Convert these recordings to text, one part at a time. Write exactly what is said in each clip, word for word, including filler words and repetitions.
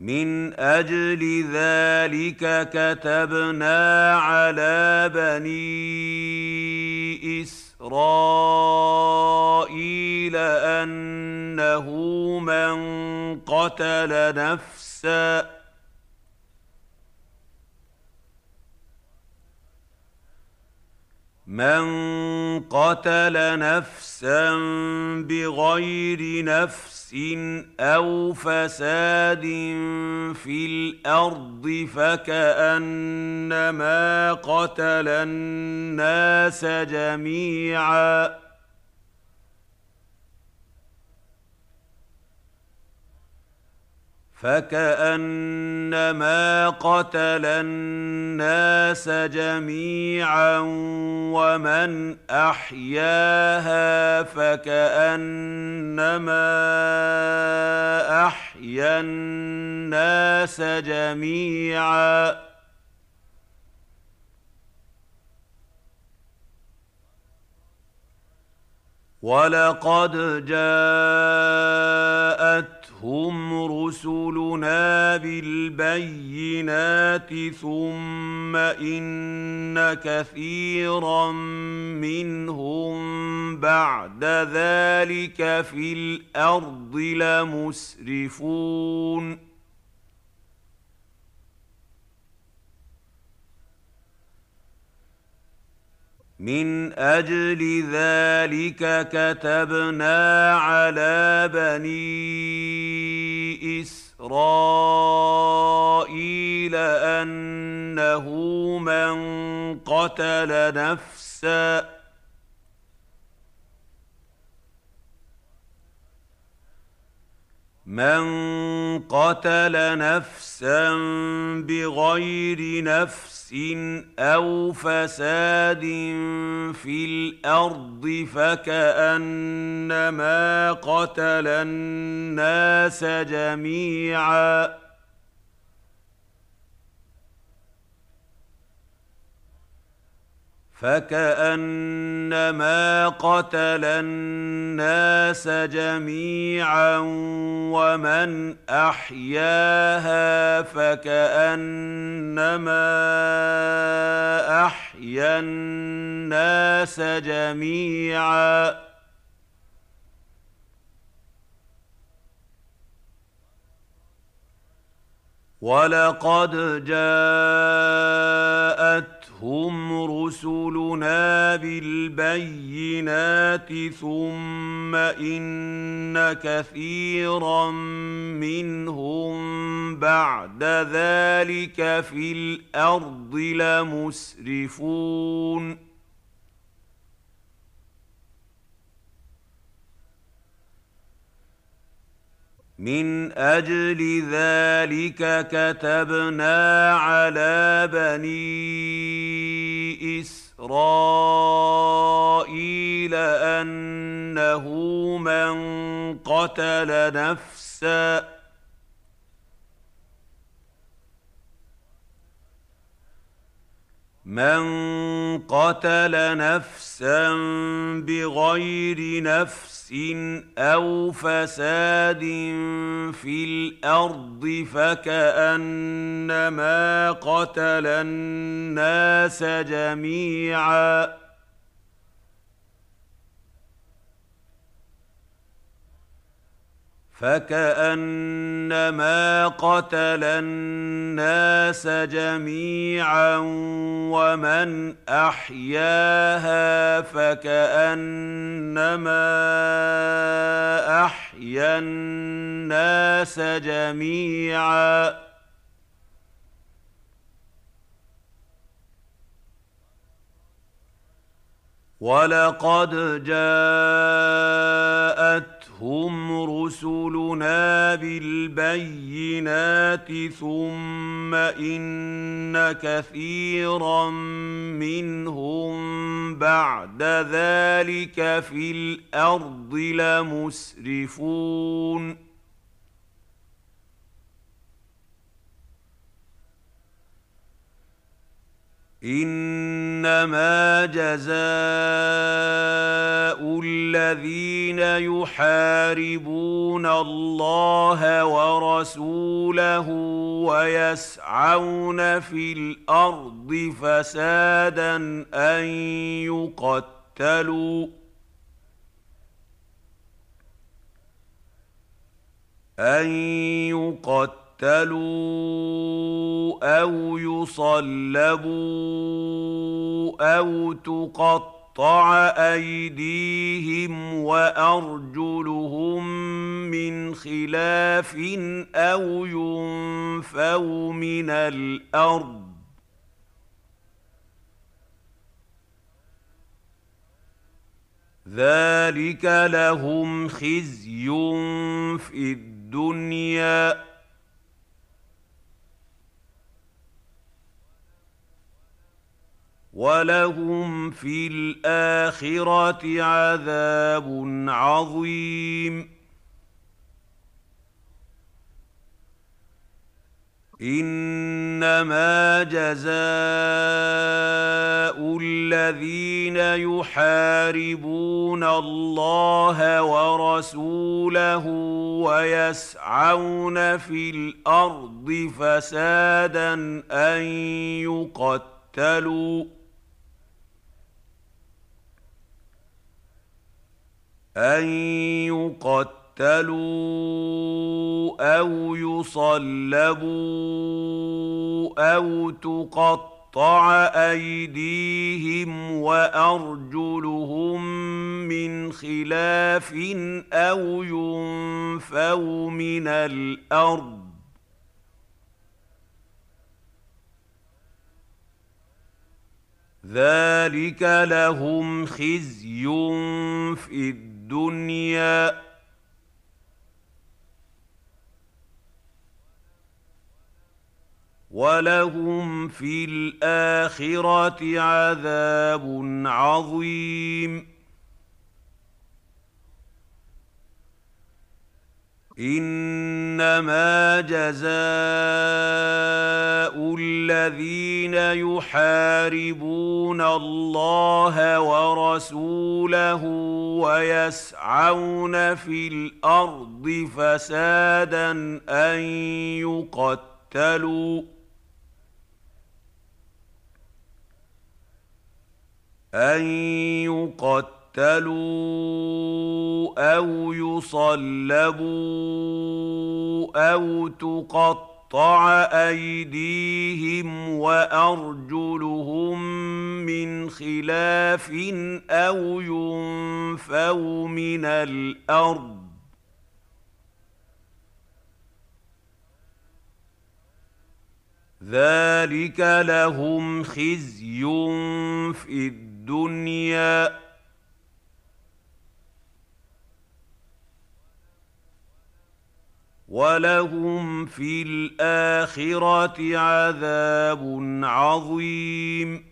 من أجل ذلك كتبنا على بني إسرائيل أنه من قتل نفسا من قتل نفسا بغير نفس أو فساد في الأرض فكأنما قتل الناس جميعا فكأنما قتل الناس جميعا ومن أحياها فكأنما أحيا الناس جميعا ولقد جاءتهم رسلنا بالبينات ثم إن كثيرا منهم بعد ذلك في الأرض لمسرفون من أجل ذلك كتبنا على بني إسرائيل أنه من قتل نفسا من قتل نفسا بغير نفس أو فساد في الأرض فكأنما قتل الناس جميعا فكأنما قتل الناس جميعا ومن أحياها فكأنما أحيا الناس جميعا ولقد جاءتهم رسلنا بالبينات ثم إن كثيرا منهم بعد ذلك في الأرض لمسرفون من أجل ذلك كتبنا على بني إسرائيل أنه من قتل نفسا من قتل نفسا بغير نفس أو فساد في الأرض فكأنما قتل الناس جميعا فكأنما قتل الناس جميعا ومن أحياها فكأنما أحيا الناس جميعا ولقد جاءتهم رسلنا بالبينات ثم إن كثيرا منهم بعد ذلك في الأرض لمسرفون إن إنما جزاء الذين يحاربون الله ورسوله ويسعون في الأرض فسادا أن يقتلوا أن يقتلوا أو يصلبوا أو تقطع أيديهم وأرجلهم من خلاف أو ينفوا من الأرض ذلك لهم خزي في الدنيا ولهم في الآخرة عذاب عظيم إنما جزاء الذين يحاربون الله ورسوله ويسعون في الأرض فسادا أن يقتلوا أن يقتلوا أو يصلبوا أو تقطع أيديهم وأرجلهم من خلاف أو ينفوا من الأرض ذلك لهم خزي في الدنيا ولهم في الآخرة عذاب عظيم إنما جزاء الذين يحاربون الله ورسوله ويسعون في الأرض فسادا أن يقتلوا أن يقتلوا أو يصلبوا أو تقطع أيديهم وأرجلهم من خلاف أو ينفوا من الأرض ذلك لهم خزي في الدنيا ولهم في الآخرة عذاب عظيم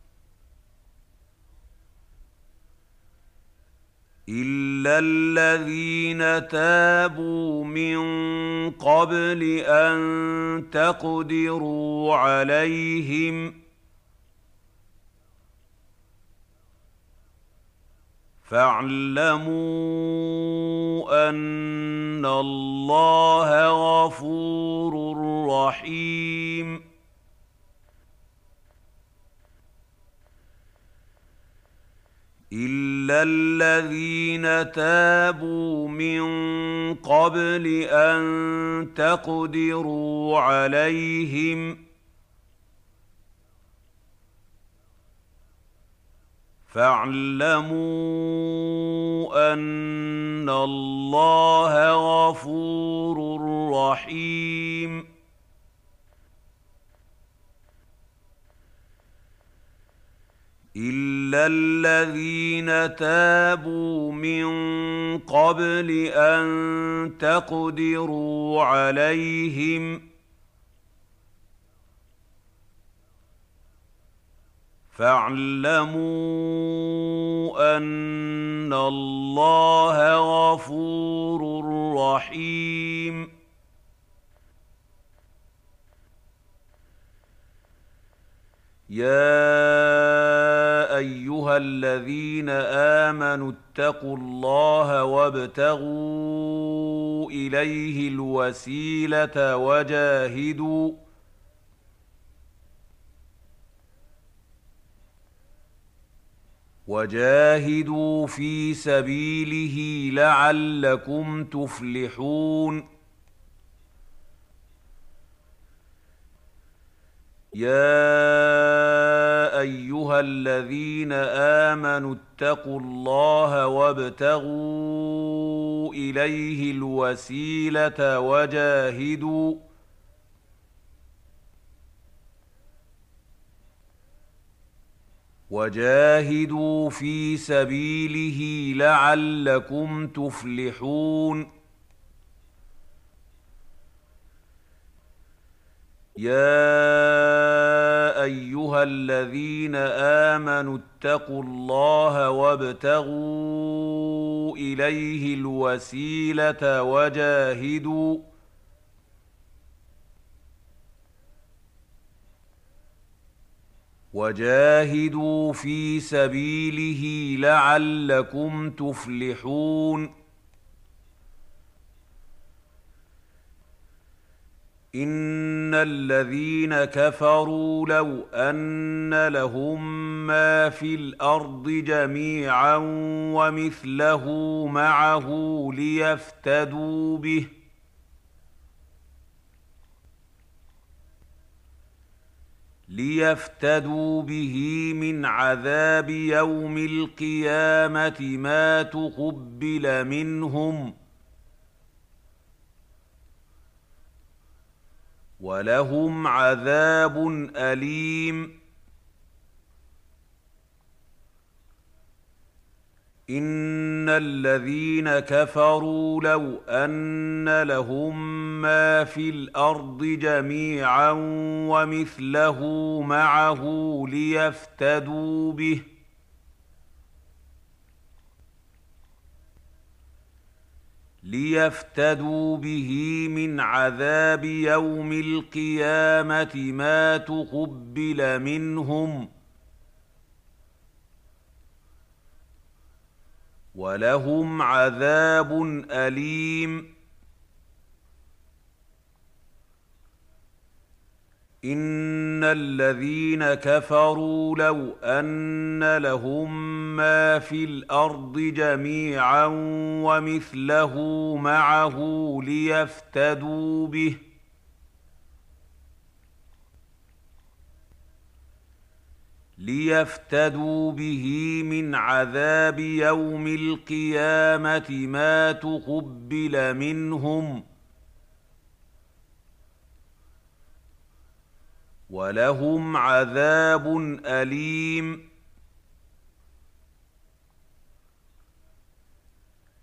إلا الذين تابوا من قبل أن تقدروا عليهم فاعلموا أن الله غفور رحيم إلا الذين تابوا من قبل أن تقدروا عليهم فاعلموا أن الله غفور رحيم إلا الذين تابوا من قبل أن تقدروا عليهم فاعلموا أن الله غفور رحيم يا ايها الذين امنوا اتقوا الله وابتغوا اليه الوسيله وجاهدوا وجاهدوا في سبيله لعلكم تفلحون. يا ايها الذين امنوا اتقوا الله وابتغوا اليه الوسيله وجاهدوا وجاهدوا في سبيله لعلكم تفلحون. يا ايها الذين امنوا اتقوا الله وابتغوا اليه الوسيله وجاهدوا وجاهدوا في سبيله لعلكم تفلحون. ان الذين كفروا لو ان لهم ما في الارض جميعا ومثله معه ليفتدوا به ليفتدوا به من عذاب يوم القيامة ما تقبل منهم ولهم عذاب أليم. ان الذين كفروا لو ان لهم ما في الارض جميعا ومثله معه ليفتدوا به ليفتدوا به من عذاب يوم القيامة ما تقبل منهم ولهم عذاب أليم. ان الذين كفروا لو ان لهم ما في الارض جميعا ومثله معه ليفتدوا به ليفتدوا به من عذاب يوم القيامة ما تقبل منهم ولهم عذاب أليم.